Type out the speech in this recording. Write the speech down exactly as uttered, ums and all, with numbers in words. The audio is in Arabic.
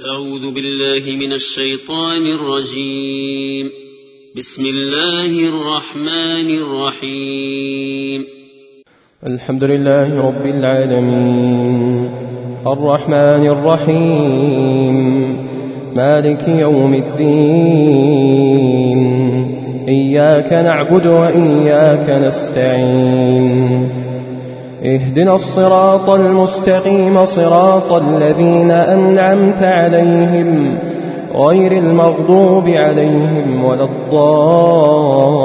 أعوذ بالله من الشيطان الرجيم. بسم الله الرحمن الرحيم. الحمد لله رب العالمين الرحمن الرحيم مالك يوم الدين إياك نعبد وإياك نستعين اهدنا الصراط المستقيم صراط الذين أنعمت عليهم غير المغضوب عليهم ولا الضالين